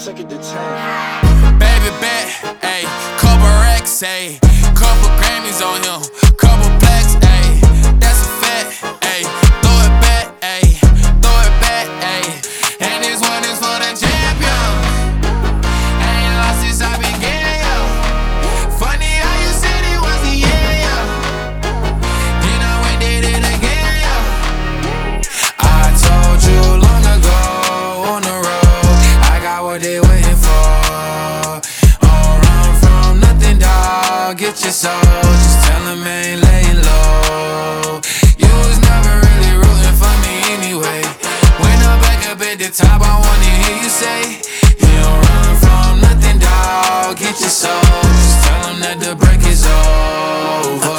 Take it to 10. Baby bet, ayy, couple racks, ayy, couple Grammys on him, couple plaques, ayy, that's a fact, ayy, throw it back, ayy, throw it back, ayy, and this one is for the champion. Ain't lost since I began, yo. Funny how you said it was the year, yo. You know we did it again, yo. I told you long ago on the road, I got what they waiting for. Get your soul, just tell him I ain't laying low. You was never really rooting for me anyway. When I'm back up at the top, I wanna hear you say, you don't run from nothing, dawg. Get your soul, just tell him that the break is over.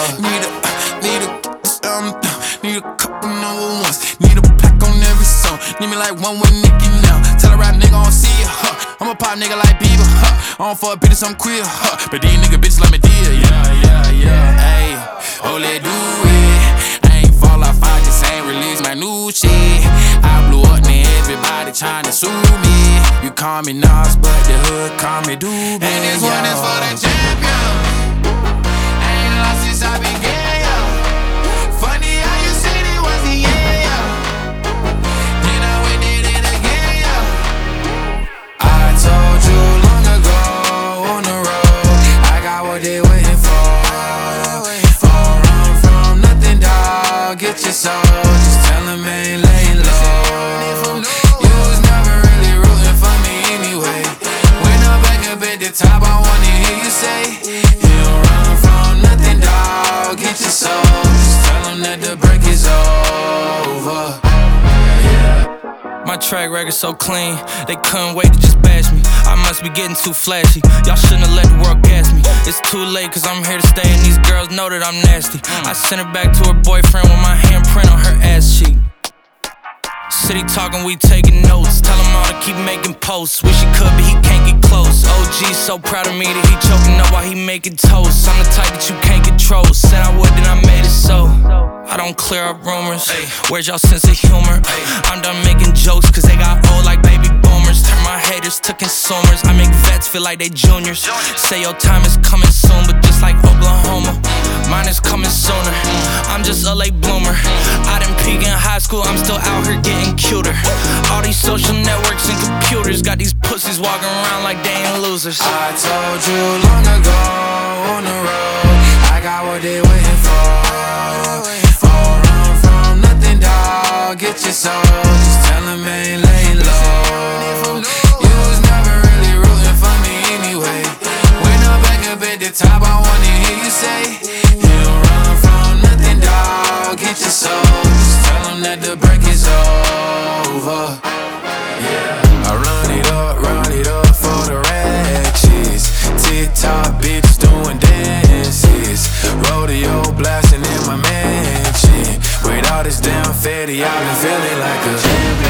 Need a couple number ones. Need a plaque on every song. Need me like one with Nicki now. Tell a rap nigga I don't see ya, huh. I'm a pop nigga like Bieber, huh. I don't fuck bitches, I'm queer, huh. But these nigga bitches like me dear, yeah, ayy. Oh, let's do it. I ain't fall off, I just ain't release my new shit. I blew up, now everybody tryna sue me. You call me Nas, but the hood call me Doobie. And this one is for the champion. Ain't lost since I began, yo. Funny how you said it was the year, yo. You know we did it again, yo. I told you long ago on the road, I got what they waiting for. Don't run from nothing, dawg. Get your soul, just tell him I ain't laying low. You was never really rooting for me anyway. When I'm back up at the top, I wanna hear you say, you don't run from nothing, dawg. Get your soul, just tell him that the break is over. My track record so clean, they couldn't wait to just bash me. I must be getting too flashy, y'all shouldn't have let the world gas me. It's too late cause I'm here to stay and these girls know that I'm nasty. I sent her back to her boyfriend with my handprint on her ass cheek. City talking, we taking notes. Tell him all to keep making posts. Wish he could, but he can't get close. OG so proud of me that he choking up while he making toast. I'm the type that you can't control. Said I would, then I made it so. I don't clear up rumors. Where's y'all sense of humor? I'm done making jokes cause they got old like baby boomers. Turn my haters to consumers. I make vets feel like they juniors. Say your time is coming soon, but just like Oklahoma, mine is coming sooner. I'm just a late bloomer. I didn't peak in high school, I'm still out here getting cuter. All these social networks and computers got these pussies walking around like they ain't losers. I told you long ago on the road, I got what they waiting for. Don't run from nothing, dawg. Get your soul, just tell him I ain't laying low. You was never really rooting for me anyway. When I'm back up at the top, I wanna hear you say, you don't run from nothing, dawg. Get your soul, just tell him that the break is over. I run it up for the ratchets. TikTok bitch doing dances. Rodeo blasting in my mansion. With all this damn fatty, I've been feeling like a champion.